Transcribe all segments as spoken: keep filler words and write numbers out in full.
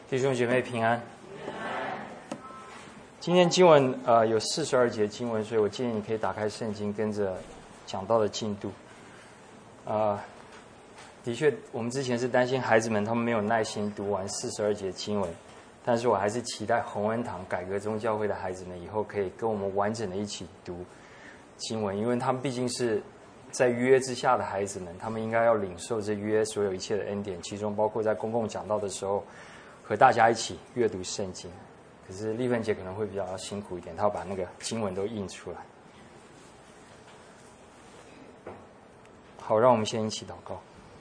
弟兄姐妹平安。今天经文呃有四十二节经文，所以我建议你可以打开圣经，跟着讲到的进度。呃，的确，我们之前是担心孩子们他们没有耐心读完四十二节经文，但是我还是期待洪恩堂改革宗教会的孩子们以后可以跟我们完整的一起读经文，因为他们毕竟是在约之下的孩子们，他们应该要领受这约所有一切的恩典，其中包括在公共讲道的时候和大家一起阅读圣经。可是丽芬姐可能会比较辛苦一点，她要把那个经文都印出来。好，让我们先一起祷告。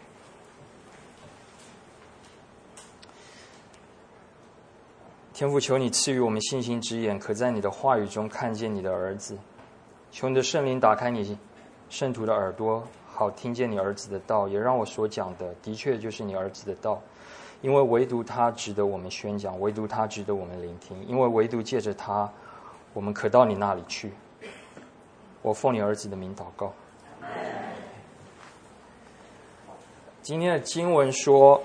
天父，求你赐予我们信心之眼，可在你的话语中看见你的儿子。求你的圣灵打开你圣徒的耳朵，好听见你儿子的道，也让我所讲的的确就是你儿子的道。因为唯独他值得我们宣讲，唯独他值得我们聆听，因为唯独借着他，我们可到你那里去。我奉你儿子的名祷告。今天的经文说，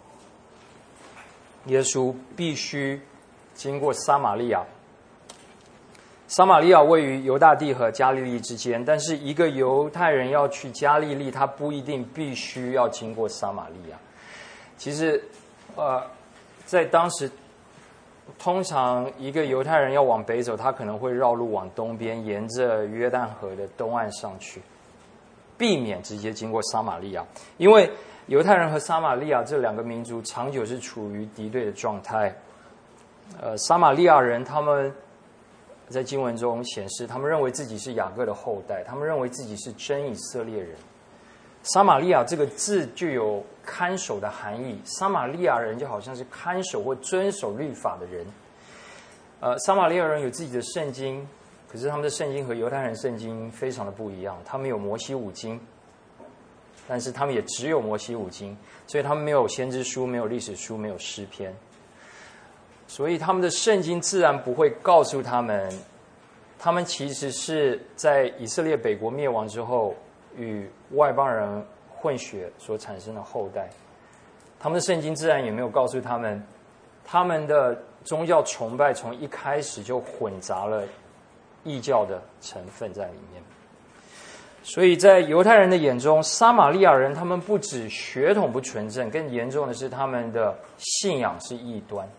耶稣必须经过撒玛利亚。撒玛利亚位于犹大地和加利利之间，但是一个犹太人要去加利利，他不一定必须要经过撒玛利亚。其实呃，在当时，通常一个犹太人要往北走，他可能会绕路往东边，沿着约旦河的东岸上去，避免直接经过撒玛利亚。因为犹太人和撒玛利亚这两个民族长久是处于敌对的状态。呃，撒玛利亚人他们在经文中显示，他们认为自己是雅各的后代，他们认为自己是真以色列人。撒玛利亚这个字就有看守的含义，撒玛利亚人就好像是看守或遵守律法的人。呃，撒玛利亚人有自己的圣经，可是他们的圣经和犹太人圣经非常的不一样。他们有摩西五经，但是他们也只有摩西五经，所以他们没有先知书，没有历史书，没有诗篇。所以他们的圣经自然不会告诉他们，他们其实是在以色列北国灭亡之后与外邦人混血所产生的后代。他们的圣经自然也没有告诉他们，他们的宗教崇拜从一开始就混杂了异教的成分在里面。所以在犹太人的眼中，撒玛利亚人他们不止血统不纯正，更严重的是他们的信仰是异端。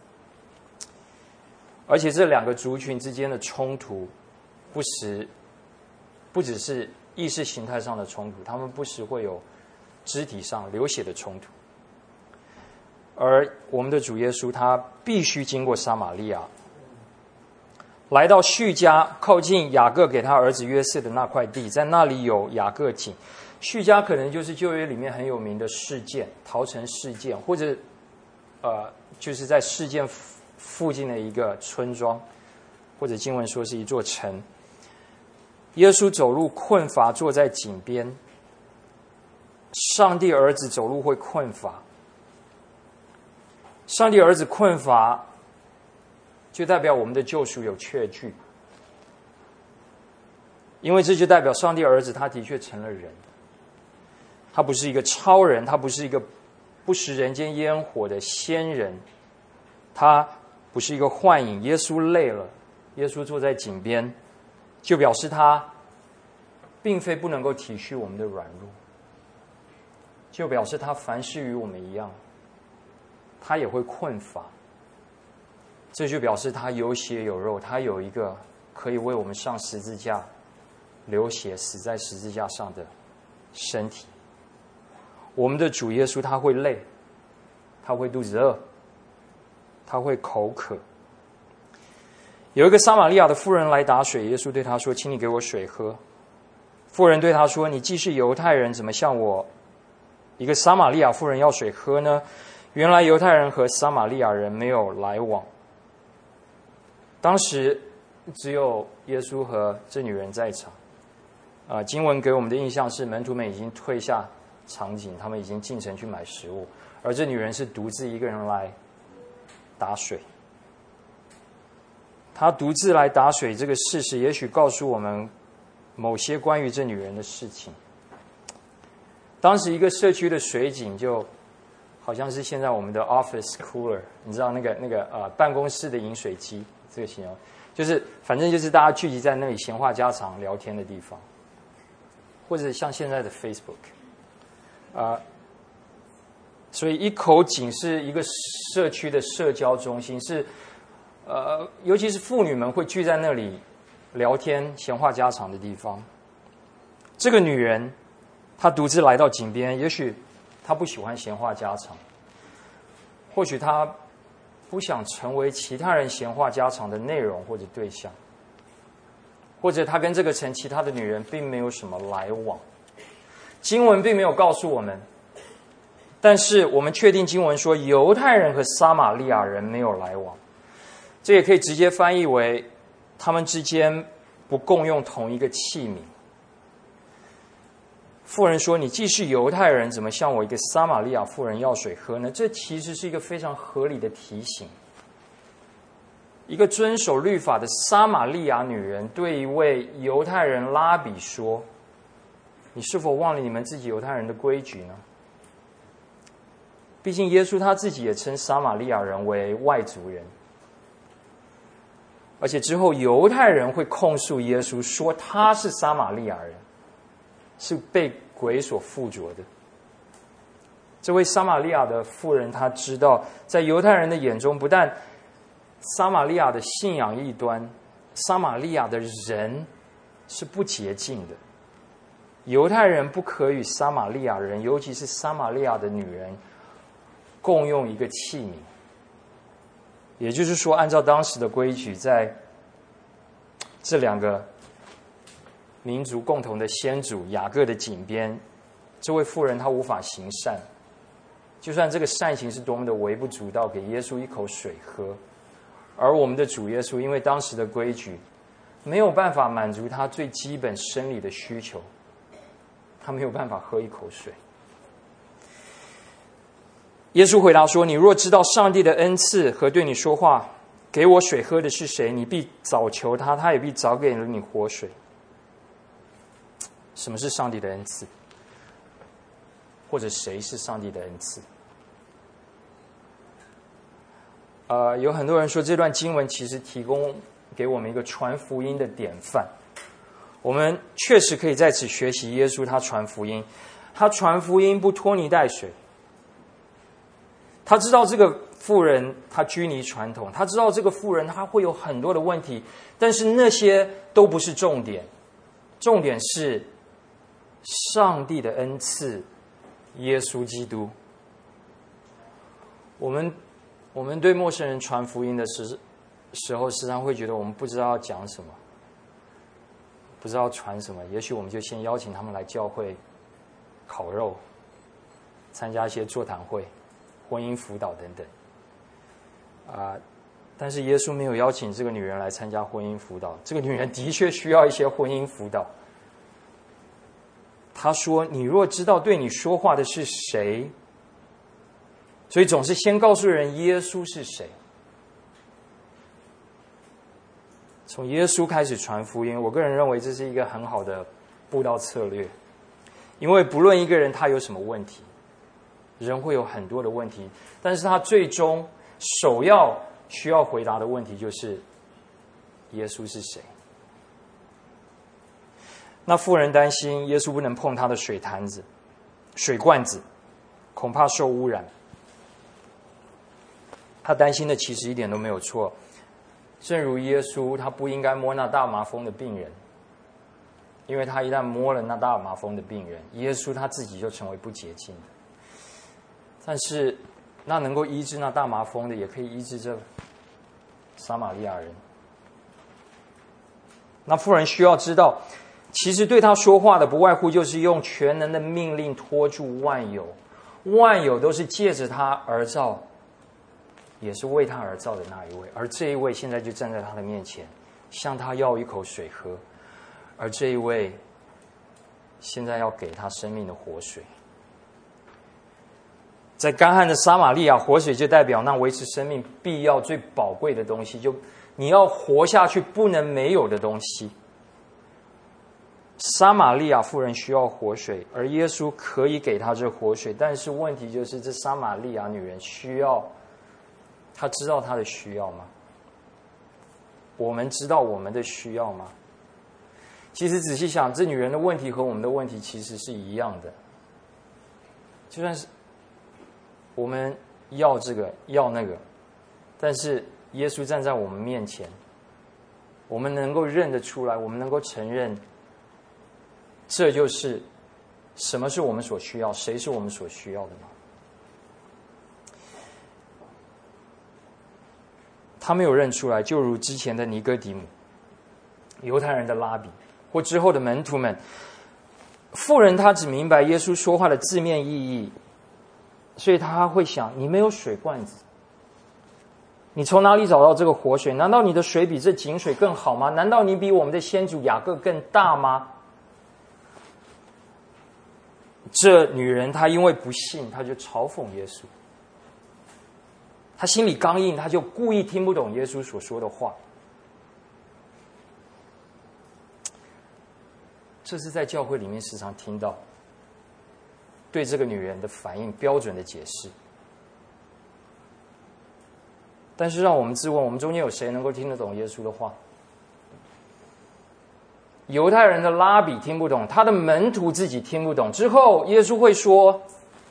而且这两个族群之间的冲突不时不只是意识形态上的冲突，他们不时会有肢体上流血的冲突。而我们的主耶稣他必须经过撒玛利亚，来到叙加，靠近雅各给他儿子约瑟的那块地，在那里有雅各井。叙加可能就是旧约里面很有名的事件，逃城事件，或者呃就是在事件附近的一个村庄，或者经文说是一座城。耶稣走路困乏，坐在井边。上帝儿子走路会困乏，上帝儿子困乏，就代表我们的救赎有确据，因为这就代表上帝儿子他的确成了人，他不是一个超人，他不是一个不食人间烟火的仙人，他不是一个幻影。耶稣累了，耶稣坐在井边，就表示他并非不能够体恤我们的软弱，就表示他凡事与我们一样，他也会困乏。这就表示他有血有肉，他有一个可以为我们上十字架流血死在十字架上的身体。我们的主耶稣他会累，他会肚子饿，他会口渴。有一个撒玛利亚的妇人来打水，耶稣对他说：“请你给我水喝。”妇人对他说：“你既是犹太人，怎么向我一个撒玛利亚妇人要水喝呢？”原来犹太人和撒玛利亚人没有来往。当时只有耶稣和这女人在场。啊、呃，经文给我们的印象是门徒们已经退下场景，他们已经进城去买食物，而这女人是独自一个人来打水。她独自来打水这个事实，也许告诉我们某些关于这女人的事情。当时一个社区的水井就好像是现在我们的 office cooler， 你知道那个那个呃办公室的饮水机，这个形容就是反正就是大家聚集在那里闲话家常聊天的地方，或者像现在的 Facebook， 啊、呃，所以一口井是一个社区的社交中心，是呃尤其是妇女们会聚在那里聊天闲话家常的地方。这个女人她独自来到井边，也许她不喜欢闲话家常，或许她不想成为其他人闲话家常的内容或者对象，或者她跟这个城其他的女人并没有什么来往。经文并没有告诉我们，但是我们确定经文说犹太人和撒玛利亚人没有来往，这也可以直接翻译为他们之间不共用同一个器皿。妇人说：“你既是犹太人，怎么向我一个撒玛利亚妇人要水喝呢？”这其实是一个非常合理的提醒。一个遵守律法的撒玛利亚女人对一位犹太人拉比说：“你是否忘了你们自己犹太人的规矩呢？”毕竟耶稣他自己也称撒玛利亚人为外族人，而且之后犹太人会控诉耶稣说他是撒玛利亚人，是被鬼所附着的。这位撒玛利亚的妇人，她知道在犹太人的眼中，不但撒玛利亚的信仰异端，撒玛利亚的人是不洁净的。犹太人不可与撒玛利亚人，尤其是撒玛利亚的女人共用一个器皿。也就是说，按照当时的规矩，在这两个民族共同的先祖雅各的井边，这位妇人她无法行善，就算这个善行是多么的微不足道，给耶稣一口水喝，而我们的主耶稣因为当时的规矩没有办法满足他最基本生理的需求，他没有办法喝一口水。耶稣回答说：“你若知道上帝的恩赐和对你说话给我水喝的是谁，你必早求他，他也必早给了你活水。”什么是上帝的恩赐？或者谁是上帝的恩赐？呃，有很多人说这段经文其实提供给我们一个传福音的典范。我们确实可以在此学习耶稣他传福音，他传福音不拖泥带水。他知道这个妇人她拘泥传统，他知道这个妇人她会有很多的问题，但是那些都不是重点，重点是上帝的恩赐，耶稣基督。我们我们对陌生人传福音的时时候，时常会觉得我们不知道要讲什么，不知道传什么。也许我们就先邀请他们来教会烤肉，参加一些座谈会、婚姻辅导等等。啊、呃，但是耶稣没有邀请这个女人来参加婚姻辅导。这个女人的确需要一些婚姻辅导。他说：“你若知道对你说话的是谁，所以总是先告诉人耶稣是谁。从耶稣开始传福音，我个人认为这是一个很好的布道策略，因为不论一个人他有什么问题，人会有很多的问题，但是他最终首要需要回答的问题就是耶稣是谁。”那妇人担心耶稣不能碰她的水坛子、水罐子，恐怕受污染。她担心的其实一点都没有错。正如耶稣他不应该摸那大麻风的病人，因为他一旦摸了那大麻风的病人，耶稣他自己就成为不洁净的。但是那能够医治那大麻风的，也可以医治这撒玛利亚人。那妇人需要知道，其实对他说话的不外乎就是用全能的命令托住万有，万有都是借着他而造，也是为他而造的那一位，而这一位现在就站在他的面前，向他要一口水喝，而这一位现在要给他生命的活水。在干旱的撒玛利亚，活水就代表那维持生命必要最宝贵的东西，就你要活下去不能没有的东西。 撒玛利亚妇人需要活水，而耶稣可以给她这活水，但是问题就是，这撒玛利亚女人需要，她知道她的需要吗？我们知道我们的需要吗？其实仔细想，这女人的问题和我们的问题其实是一样的。就算是我们要这个要那个，但是耶稣站在我们面前，我们能够认得出来，我们能够承认，这就是什么是我们所需要，谁是我们所需要的吗？他没有认出来，就如之前的尼哥底母、犹太人的拉比，或之后的门徒们。妇人她只明白耶稣说话的字面意义，所以她会想：你没有水罐子，你从哪里找到这个活水？难道你的水比这井水更好吗？难道你比我们的先祖雅各更大吗？这女人她因为不信，她就嘲讽耶稣。她心里刚硬，她就故意听不懂耶稣所说的话。这是在教会里面时常听到对这个女人的反应标准的解释。但是让我们自问，我们中间有谁能够听得懂耶稣的话？犹太人的拉比听不懂，他的门徒自己听不懂。之后耶稣会说：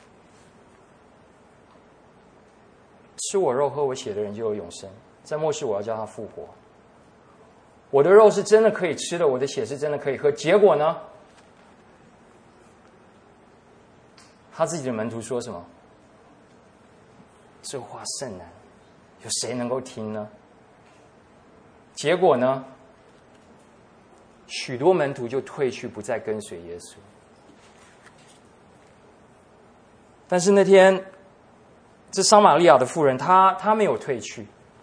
吃我肉喝我血的人就有永生，在末世我要叫他复活。我的肉是真的可以吃的，我的血是真的可以喝。结果呢？他自己的门徒说什么？这话甚难，有谁能够听呢？结果呢？许多门徒就退去，不再跟随耶稣。但是那天，这撒玛利亚的妇人，她她没有退去，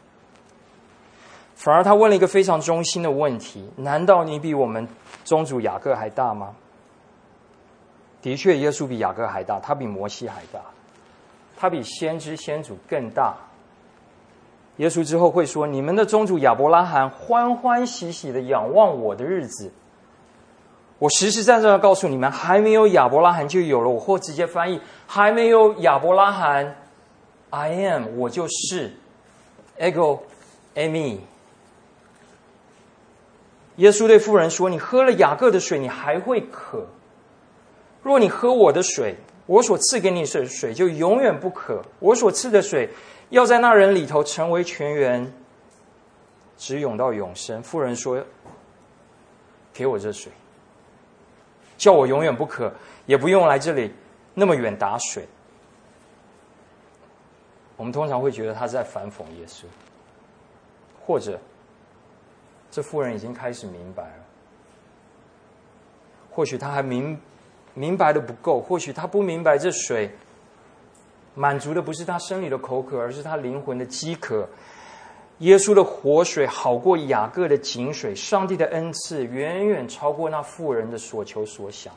反而她问了一个非常中心的问题：难道你比我们宗主雅各还大吗？的确，耶稣比雅各还大，他比摩西还大，他比先知先祖更大。耶稣之后会说：你们的宗主亚伯拉罕欢欢喜喜的仰望我的日子，我实实在在的告诉你们，还没有亚伯拉罕就有了我，或直接翻译，还没有亚伯拉罕 I am 我就是 ego eimi。 耶稣对妇人说：你喝了雅各的水，你还会渴，若你喝我的水，我所赐给你的水就永远不渴，我所赐的水要在那人里头成为泉源，直涌到永生。妇人说：给我这水，叫我永远不渴，也不用来这里那么远打水。我们通常会觉得他在反讽耶稣，或者这妇人已经开始明白了，或许他还明明白的不够，或许他不明白这水满足的不是他生理的口渴，而是他灵魂的饥渴。耶稣的活水好过雅各的井水，上帝的恩赐远远超过那妇人的所求所想。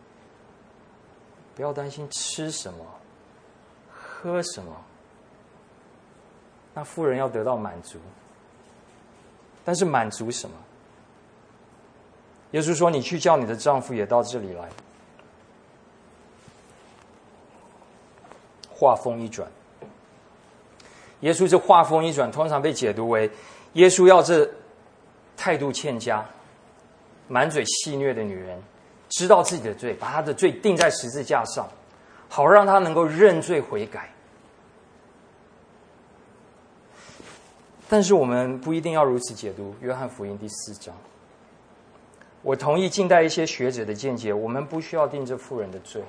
不要担心吃什么喝什么，那妇人要得到满足，但是满足什么？耶稣说：你去叫你的丈夫也到这里来。话锋一转，耶稣这话锋一转，通常被解读为耶稣要这态度欠佳、满嘴戏谑的女人知道自己的罪，把她的罪钉在十字架上，好让她能够认罪悔改。但是我们不一定要如此解读约翰福音第四章。我同意近代一些学者的见解，我们不需要定这妇人的罪。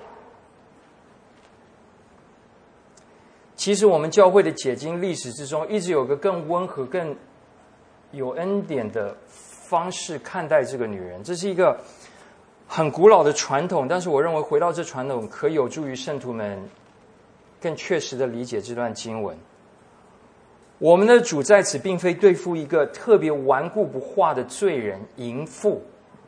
其实我们教会的解经历史之中，一直有个更温和、更有恩典的方式看待这个女人。这是一个很古老的传统，但是我认为回到这传统，可有助于圣徒们更确实的理解这段经文。我们的主在此并非对付一个特别顽固不化的罪人淫妇。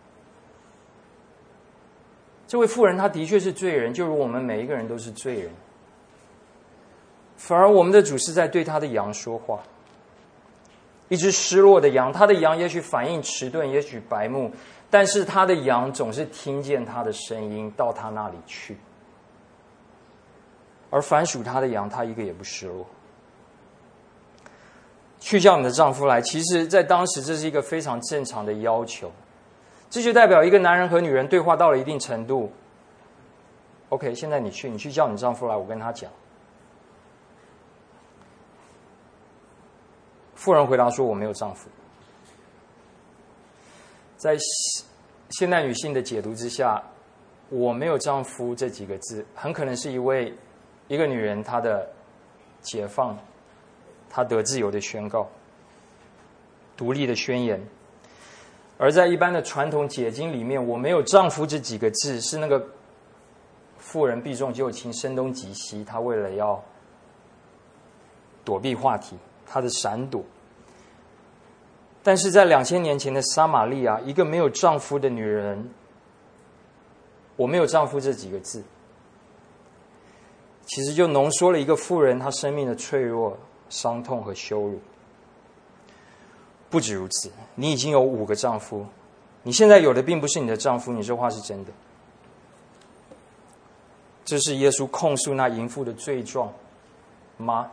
这位妇人她的确是罪人，就如我们每一个人都是罪人。反而我们的主是在对他的羊说话。一只失落的羊，他的羊也许反应迟钝，也许白目， 但是他的羊总是听见他的声音，到他那里去。而凡属他的羊，他一个也不失落。去叫你的丈夫来，其实在当时这是一个非常正常的要求。这就代表一个男人和女人对话到了一定程度。OK， 现在你去，你去叫你丈夫来，我跟他讲。妇人回答说：“我没有丈夫。”在现代女性的解读之下，“我没有丈夫”这几个字，很可能是一位一个女人她的解放，她得自由的宣告，独立的宣言。而在一般的传统解经里面，“我没有丈夫”这几个字是那个妇人避重就轻、声东击西，她为了要躲避话题，她的闪躲。但是在两千年前的撒玛利亚，一个没有丈夫的女人，“我没有丈夫”这几个字，其实就浓缩了一个妇人她生命的脆弱、伤痛和羞辱。不止如此，你已经有五个丈夫，你现在有的并不是你的丈夫，你这话是真的。这是耶稣控诉那淫妇的罪状吗？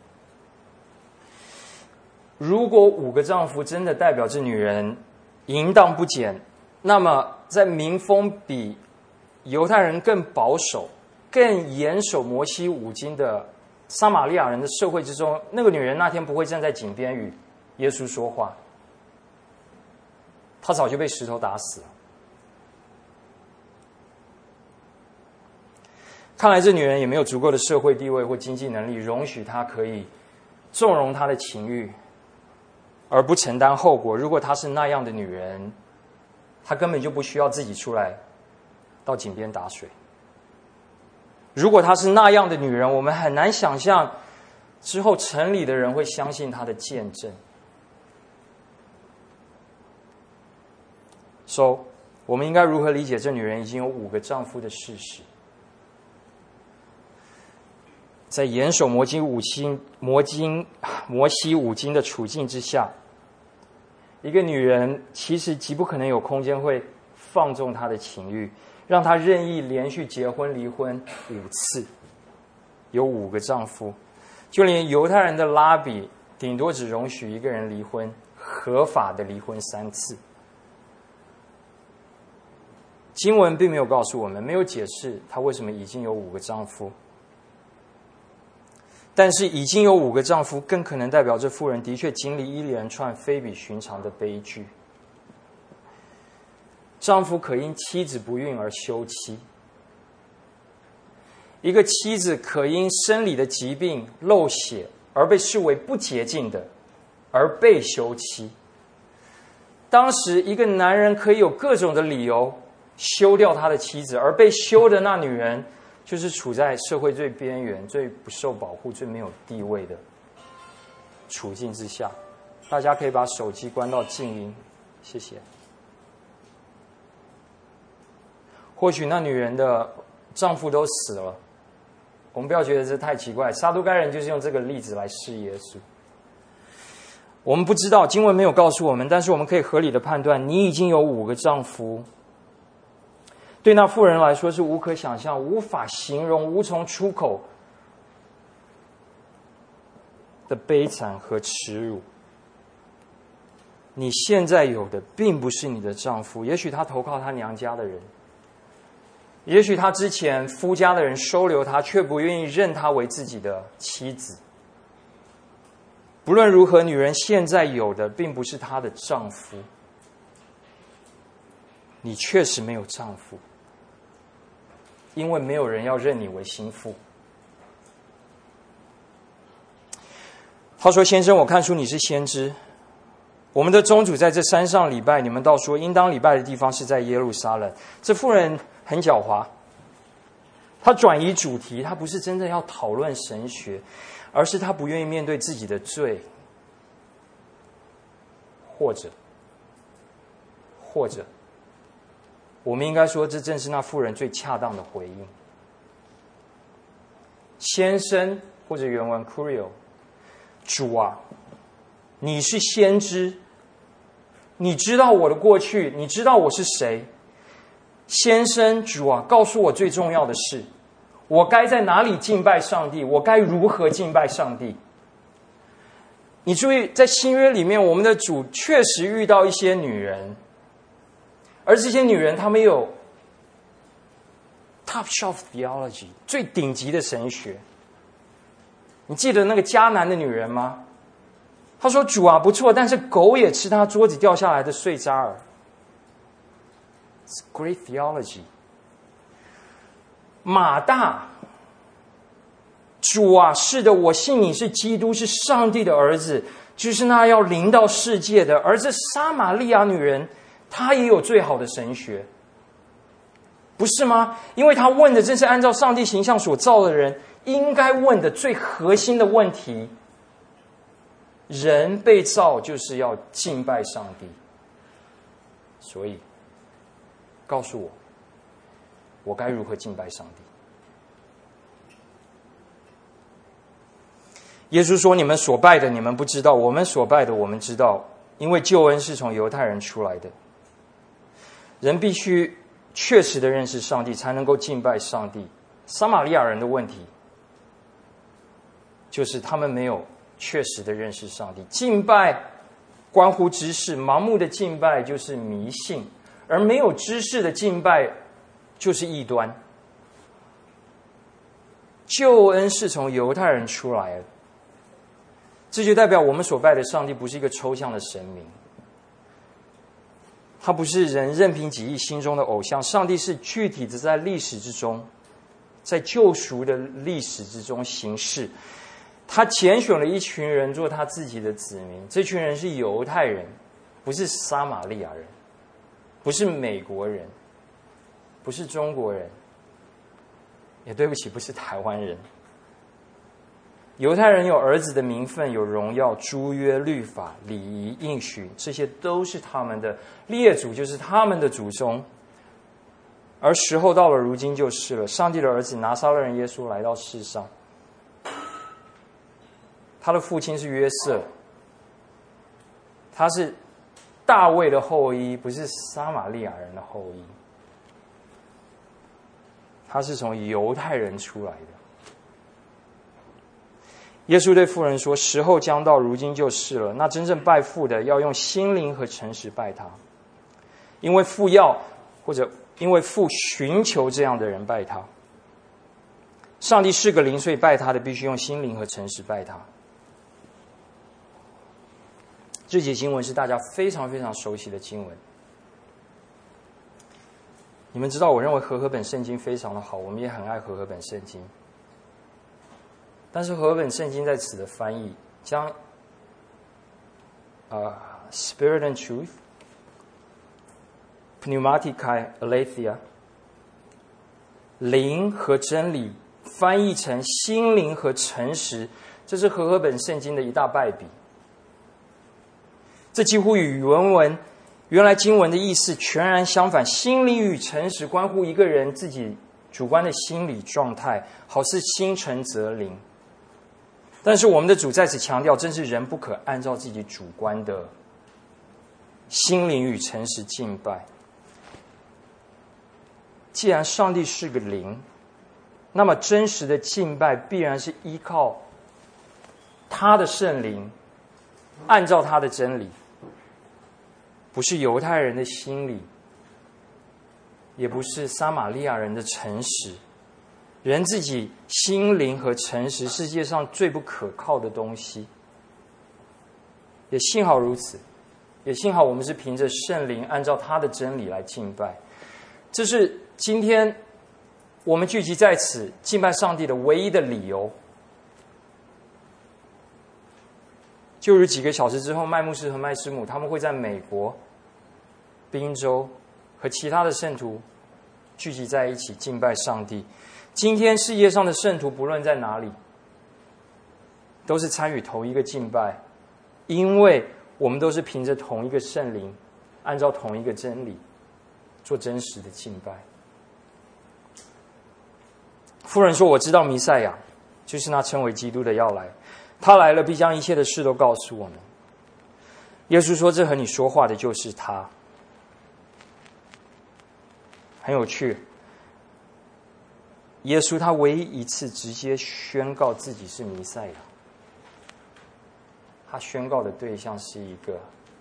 如果五个丈夫真的代表这女人淫荡不检，那么在民风比犹太人更保守、更严守摩西五经的撒玛利亚人的社会之中，那个女人那天不会站在井边与耶稣说话，她早就被石头打死了。看来这女人也没有足够的社会地位或经济能力，容许她可以纵容她的情欲，而不承担后果。如果她是那样的女人，她根本就不需要自己出来到井边打水。如果她是那样的女人，我们很难想象之后城里的人会相信她的见证。So， 我们应该如何理解这女人已经有五个丈夫的事实？在严守摩西五经、摩经、摩西五经的处境之下，一个女人其实极不可能有空间会放纵她的情欲，让她任意连续结婚离婚五次，有五个丈夫。就连犹太人的拉比顶多只容许一个人离婚，合法的离婚三次。经文并没有告诉我们，没有解释她为什么已经有五个丈夫。但是已经有五个丈夫，更可能代表这妇人的确经历一连串非比寻常的悲剧。丈夫可因妻子不孕而休妻，一个妻子可因生理的疾病漏血而被视为不洁净的，而被休妻。当时一个男人可以有各种的理由休掉他的妻子，而被休的那女人就是处在社会最边缘、最不受保护、最没有地位的处境之下。大家可以把手机关到静音，谢谢。或许那女人的丈夫都死了，我们不要觉得这太奇怪。撒都该人就是用这个例子来试耶稣。我们不知道，经文没有告诉我们，但是我们可以合理的判断，你已经有五个丈夫。对那妇人来说是无可想象、无法形容、无从出口的悲惨和耻辱。你现在有的并不是你的丈夫，也许他投靠他娘家的人，也许他之前夫家的人收留他，却不愿意认他为自己的妻子。不论如何，女人现在有的并不是她的丈夫。你确实没有丈夫，因为没有人要认你为心腹。他说：“先生，我看出你是先知。我们的宗主在这山上礼拜，你们倒说应当礼拜的地方是在耶路撒冷。”这妇人很狡猾，她转移主题，她不是真正要讨论神学，而是她不愿意面对自己的罪，或者，或者。我们应该说，这正是那妇人最恰当的回应。先生，或者原文 Curio， 主啊，你是先知， 你知道我的过去，你知道我是谁。先生，主啊，告诉我最重要的事，我该在哪里敬拜上帝？我该如何敬拜上帝？你注意，在新约里面，我们的主确实遇到一些女人，而这些女人她们有 top shelf theology 最顶级的神学。你记得那个迦南的女人吗？她说：“主啊，不错，但是狗也吃她桌子掉下来的碎渣儿。” It's great theology。马大，主啊，是的，我信你是基督，是上帝的儿子，就是那要临到世界的。而这撒玛利亚女人，她也有最好的神学，不是吗？因为她问的正是按照上帝形象所造的人应该问的最核心的问题。人被造就是要敬拜上帝，所以告诉我，我该如何敬拜上帝？耶稣说：“你们所拜的，你们不知道；我们所拜的，我们知道，因为救恩是从犹太人出来的。人必须确实的认识上帝，才能够敬拜上帝。撒玛利亚人的问题，就是他们没有确实的认识上帝。敬拜关乎知识，盲目的敬拜就是迷信，而没有知识的敬拜就是异端。救恩是从犹太人出来的。”这就代表我们所拜的上帝不是一个抽象的神明，他不是人任凭己意心中的偶像。上帝是具体的在历史之中，在救赎的历史之中行事。他拣选了一群人做他自己的子民，这群人是犹太人，不是撒玛利亚人，不是美国人，不是中国人，也对不起，不是台湾人。犹太人有儿子的名分，有荣耀，诸约、律法、礼仪、应许，这些都是他们的列祖，就是他们的祖宗。而时候到了，如今就是了。上帝的儿子拿撒勒人耶稣来到世上，他的父亲是约瑟，他是大卫的后裔，不是撒玛利亚人的后裔，他是从犹太人出来的。耶稣对妇人说：“时候将到，如今就是了。那真正拜父的，要用心灵和诚实拜他，因为父要，或者因为父寻求这样的人拜他。上帝是个灵，所以拜他的必须用心灵和诚实拜他。”这节经文是大家非常非常熟悉的经文。你们知道，我认为和合本圣经非常的好，我们也很爱和合本圣经。但是和合本圣经在此的翻译，将呃 Spirit and Truth, Pneumatikai Aletheia 灵和真理翻译成心灵和诚实，这是和合本圣经的一大败笔。这几乎与原文原来经文的意思全然相反。心灵与诚实关乎一个人自己主观的心理状态，好似心诚则灵。但是我们的主在此强调，正是人不可按照自己主观的心灵与诚实敬拜。既然上帝是个灵，那么真实的敬拜必然是依靠他的圣灵，按照他的真理，不是犹太人的心理，也不是撒玛利亚人的诚实。人自己心灵和诚实，世界上最不可靠的东西。也幸好如此，也幸好我们是凭着圣灵，按照他的真理来敬拜。这是今天我们聚集在此敬拜上帝的唯一的理由。就如几个小时之后，麦牧师和麦师母他们会在美国宾州和其他的圣徒聚集在一起敬拜上帝。今天世界上的圣徒不论在哪里，都是参与同一个敬拜，因为我们都是凭着同一个圣灵，按照同一个真理做真实的敬拜。妇人说：“我知道弥赛亚，就是那称为基督的要来，他来了，必将一切的事都告诉我们。” 耶稣说：“这和你说话的就是他。”很有趣，耶稣他唯一一次直接宣告自己是弥赛亚，他宣告的对象是一个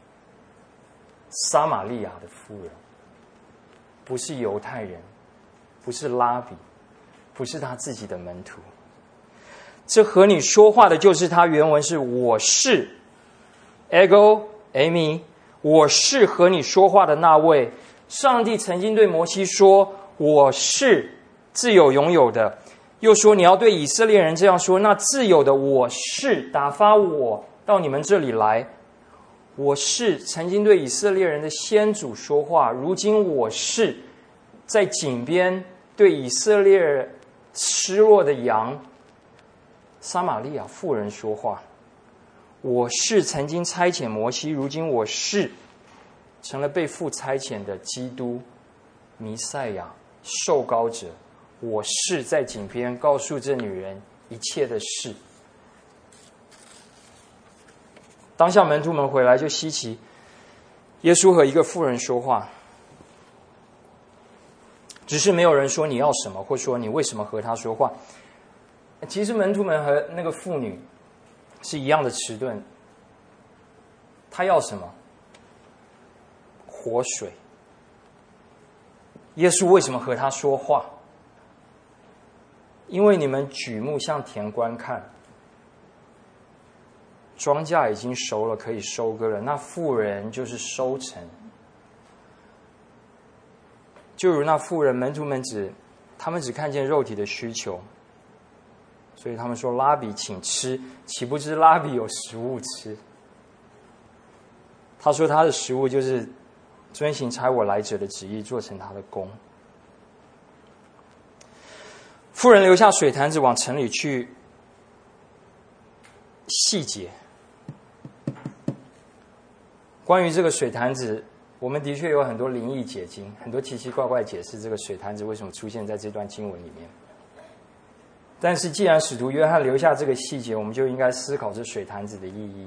撒玛利亚的妇人，不是犹太人，不是拉比，不是他自己的门徒。这和你说话的就是他，原文是我是 ego eimi， 我是和你说话的那位。上帝曾经对摩西说：“我是自有永有的。”又说：“你要对以色列人这样说，那自有的我是打发我到你们这里来。”我是曾经对以色列人的先祖说话，如今我是在井边对以色列失落的羊撒玛利亚妇人说话。我是曾经差遣摩西，如今我是成了被父差遣的基督弥赛亚受膏者。我是在井边告诉这女人一切的事。当下门徒们回来就稀奇，耶稣和一个妇人说话，只是没有人说你要什么，或说你为什么和他说话。其实门徒们和那个妇女是一样的迟钝。他要什么？活水。耶稣为什么和他说话？因为你们举目向田观看，庄稼已经熟了，可以收割了。那妇人就是收成。就如那妇人，门徒们只他们只看见肉体的需求，所以他们说：“拉比，请吃。”岂不知拉比有食物吃？他说他的食物就是遵行差我来者的旨意，做成他的工。妇人留下水坛子往城里去。细节关于这个水坛子，我们的确有很多灵异解经，很多奇奇怪怪解释这个水坛子为什么出现在这段经文里面。但是既然使徒约翰留下这个细节，我们就应该思考这水坛子的意义。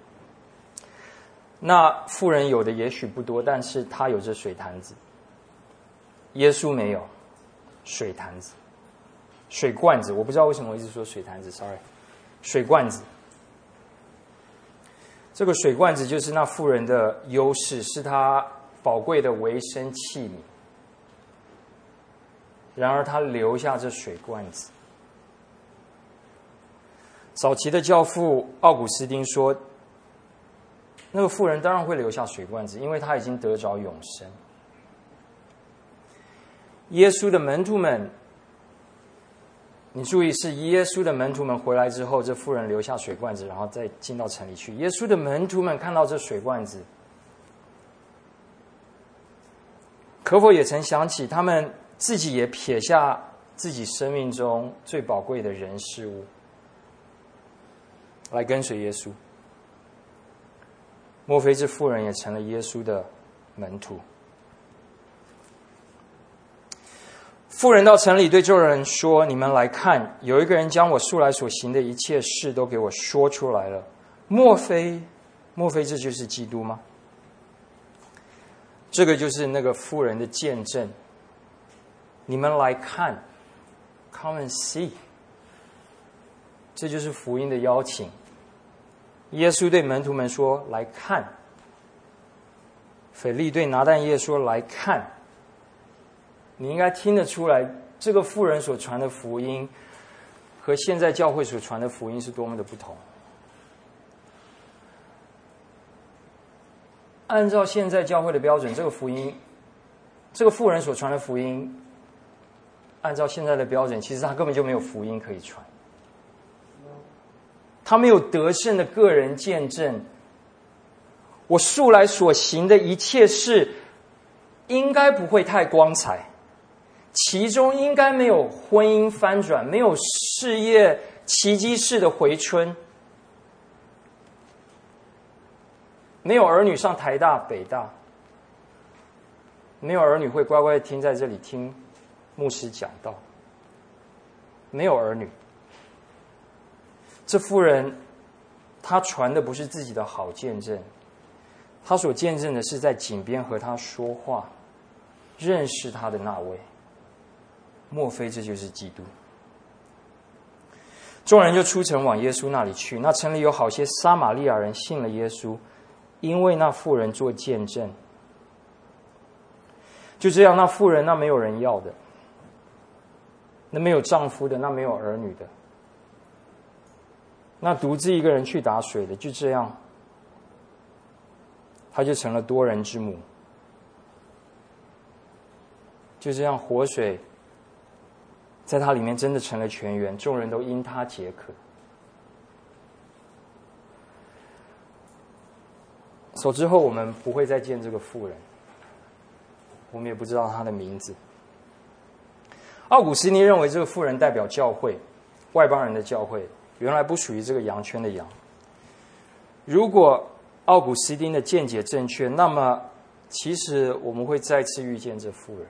那妇人有的也许不多，但是她有这水坛子。耶稣没有水坛子，水罐子。我不知道为什么我一直说水坛子 ，sorry， 水罐子。这个水罐子就是那妇人的优势，是她宝贵的维生器皿。然而她留下这水罐子。早期的教父奥古斯丁说，那个妇人当然会留下水罐子，因为她已经得着永生。耶稣的门徒们，你注意，是耶稣的门徒们回来之后，这妇人留下水罐子，然后再进到城里去。耶稣的门徒们看到这水罐子，可否也曾想起他们自己也撇下自己生命中最宝贵的人事物，来跟随耶稣？莫非这妇人也成了耶稣的门徒？妇人到城里对众人说：“你们来看，有一个人将我素来所行的一切事都给我说出来了。莫非，莫非这就是基督吗？”这个就是那个妇人的见证。你们来看 ，Come and see。这就是福音的邀请。耶稣对门徒们说：“来看。”腓力对拿但业说：“来看。”你应该听得出来，这个妇人所传的福音和现在教会所传的福音是多么的不同。按照现在教会的标准，这个福音，这个妇人所传的福音，按照现在的标准，其实他根本就没有福音可以传。他没有得胜的个人见证。我素来所行的一切事，应该不会太光彩。其中应该没有婚姻翻转，没有事业奇迹式的回春，没有儿女上台大北大，没有儿女会乖乖听在这里听牧师讲道，没有儿女。这妇人她传的不是自己的好见证， 他所见证的是在井边和他说话、认识他的那位。莫非这就是基督？众人就出城往耶稣那里去。那城里有好些撒玛利亚人信了耶稣，因为那妇人做见证。就这样，那妇人那没有人要的，那没有丈夫的，那没有儿女的，那独自一个人去打水的，就这样，他就成了多人之母。就这样，活水在他里面真的成了泉源，众人都因他解渴。走之后，我们不会再见这个妇人，我们也不知道她的名字。奥古斯丁认为这个妇人代表教会，外邦人的教会，原来不属于这个羊圈的羊。如果奥古斯丁的见解正确，那么其实我们会再次遇见这妇人。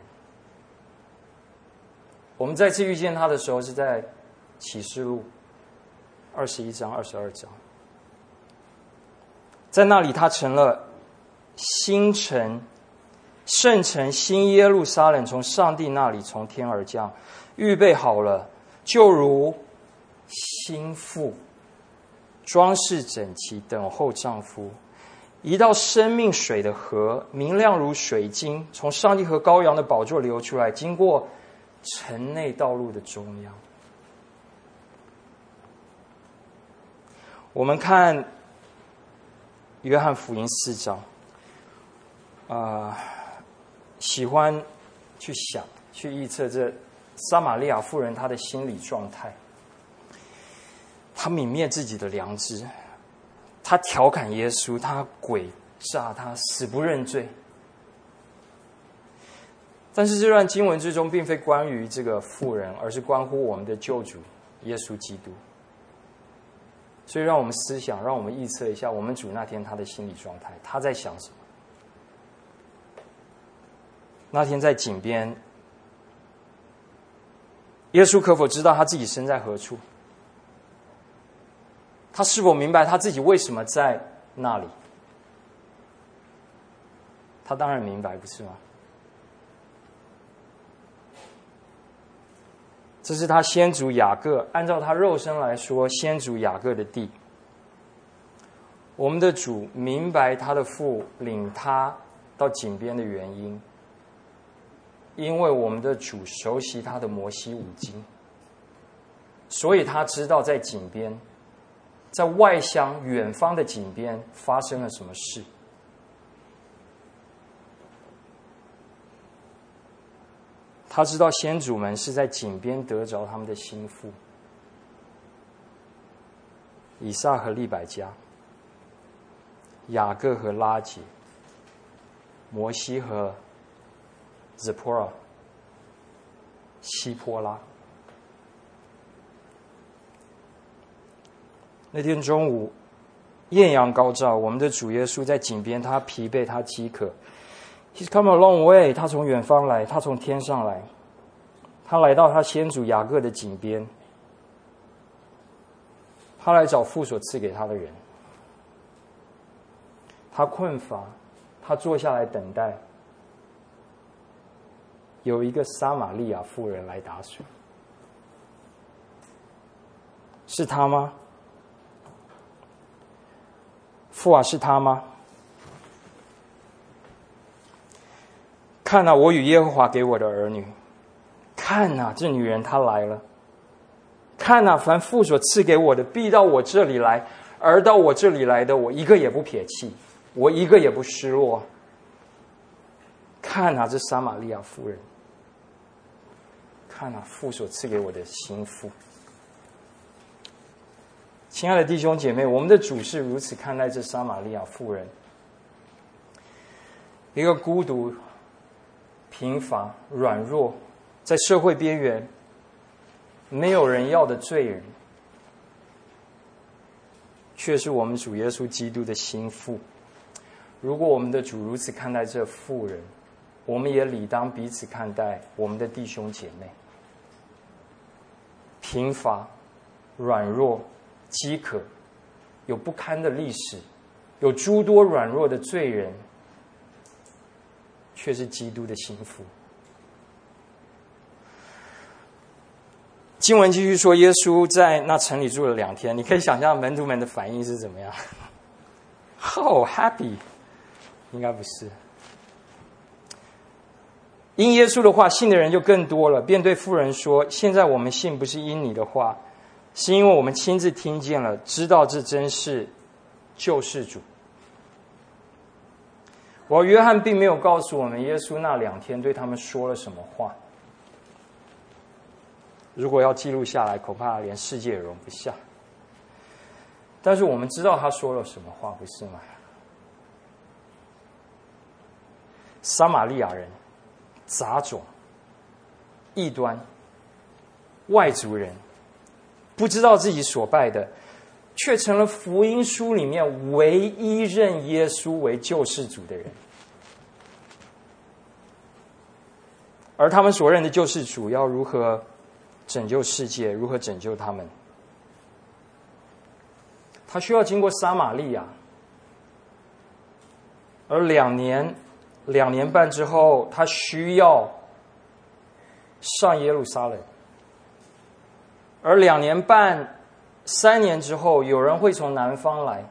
我们再次遇见他的时候，是在启示录二十一章、二十二章，在那里他成了新城、圣城新耶路撒冷，从上帝那里从天而降，预备好了，就如新妇装饰整齐，等候丈夫。一道生命水的河，明亮如水晶，从上帝和羔羊的宝座流出来，经过城内道路的中央。我们看约翰福音四章，啊、呃，喜欢去想、去预测这撒玛利亚妇人她的心理状态。她泯灭自己的良知，她调侃耶稣，她诡诈，她死不认罪。但是这段经文之中并非关于这个妇人，而是关乎我们的救主耶稣基督。所以让我们思想，让我们预测一下我们主那天他的心理状态，他在想什么。那天在井边，耶稣可否知道他自己身在何处？他是否明白他自己为什么在那里？他当然明白，不是吗？这是他先祖雅各，按照他肉身来说，先祖雅各的地。我们的主明白他的父领他到井边的原因，因为我们的主熟悉他的摩西五经，所以他知道在井边，在外乡远方的井边发生了什么事。他知道先祖们是在井边得着他们的心腹，以撒和利百加，雅各和拉结，摩西和 Zipporah 希波拉。那天中午，艳阳高照，我们的主耶稣在井边，他疲惫，他饥渴。He's come a long way， 他从远方来，他从天上来，他来到他先祖雅各的井边，他来找父所赐给他的人。他困乏，他坐下来等待，有一个撒玛利亚妇人来打水。是他吗？父啊，是他吗？看啊，我与耶和华给我的儿女。看啊，这女人她来了。看啊，凡父所赐给我的，必到我这里来，而到我这里来的，我一个也不撇弃，我一个也不失落。看啊，这撒玛利亚妇人。看啊，父所赐给我的心腹。亲爱的弟兄姐妹，我们的主是如此看待这撒玛利亚妇人，一个孤独、贫乏、软弱，在社会边缘，没有人要的罪人，却是我们主耶稣基督的心腹。如果我们的主如此看待这妇人，我们也理当彼此看待我们的弟兄姐妹。贫乏、软弱、饥渴，有不堪的历史， 有诸多软弱的罪人，却是基督的心腹。经文继续说，耶稣在那城里住了两天。你可以想象门徒们的反应是怎么样？好 happy， 应该不是。因耶稣的话，信的人就更多了，便对妇人说：“现在我们信不是因你的话，是因为我们亲自听见了，知道这真是救世主。”我约翰并没有告诉我们耶稣那两天对他们说了什么话。如果要记录下来，恐怕连世界也容不下。但是我们知道他说了什么话，不是吗？撒玛利亚人、杂种、异端、外族人，不知道自己所拜的，却成了福音书里面唯一认耶稣为救世主的人。而他们所认的救世主要如何拯救世界，如何拯救他们？他需要经过撒玛利亚，而两年、两年半之后，他需要上耶路撒冷，而两年半、三年之后，有人会从南方来，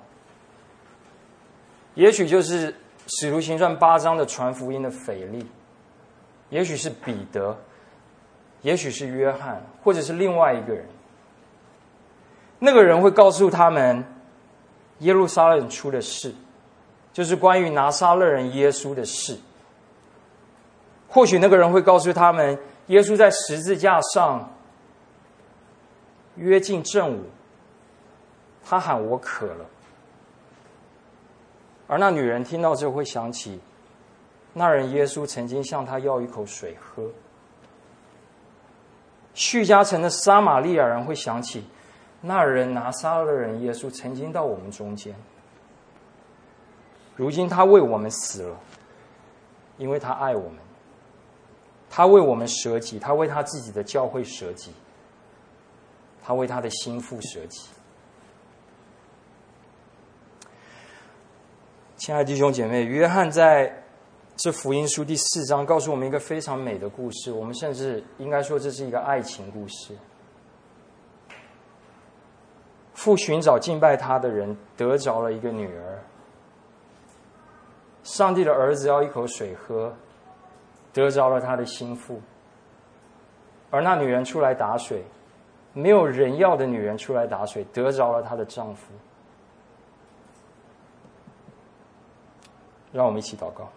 也许就是《使徒行传》八章的传福音的腓利，也许是彼得，也许是约翰，或者是另外一个人。那个人会告诉他们耶路撒冷出的事，就是关于拿撒勒人耶稣的事。或许那个人会告诉他们，耶稣在十字架上约近正午，他喊我渴了。而那女人听到之后会想起，那人耶稣曾经向他要一口水喝。叙加城的撒玛利亚人会想起，那人拿撒勒人耶稣曾经到我们中间，如今他为我们死了，因为他爱我们，他为我们舍己，他为他自己的教会舍己，他为他的心腹舍己。亲爱的弟兄姐妹，约翰在这福音书第四章告诉我们一个非常美的故事，我们甚至应该说这是一个爱情故事。父寻找敬拜他的人得着了一个女儿，上帝的儿子要一口水喝，得着了他的心腹。而那女人出来打水，没有人要的女人出来打水，得着了她的丈夫。让我们一起祷告。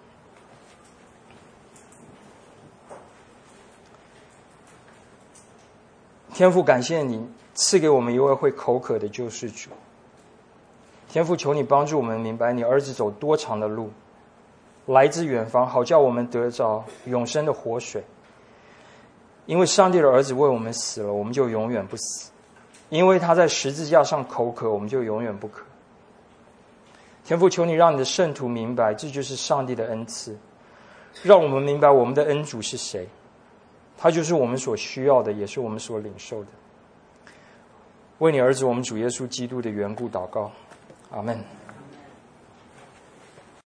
天父，感谢你赐给我们一位会口渴的救世主。天父，求你帮助我们明白你儿子走多长的路，来自远方，好叫我们得着永生的活水。因为上帝的儿子为我们死了，我们就永远不死；因为他在十字架上口渴，我们就永远不渴。天父，求你让你的圣徒明白，这就是上帝的恩赐，让我们明白我们的恩主是谁。他就是我们所需要的，也是我们所领受的。为你儿子我们主耶稣基督的缘故祷告，阿们。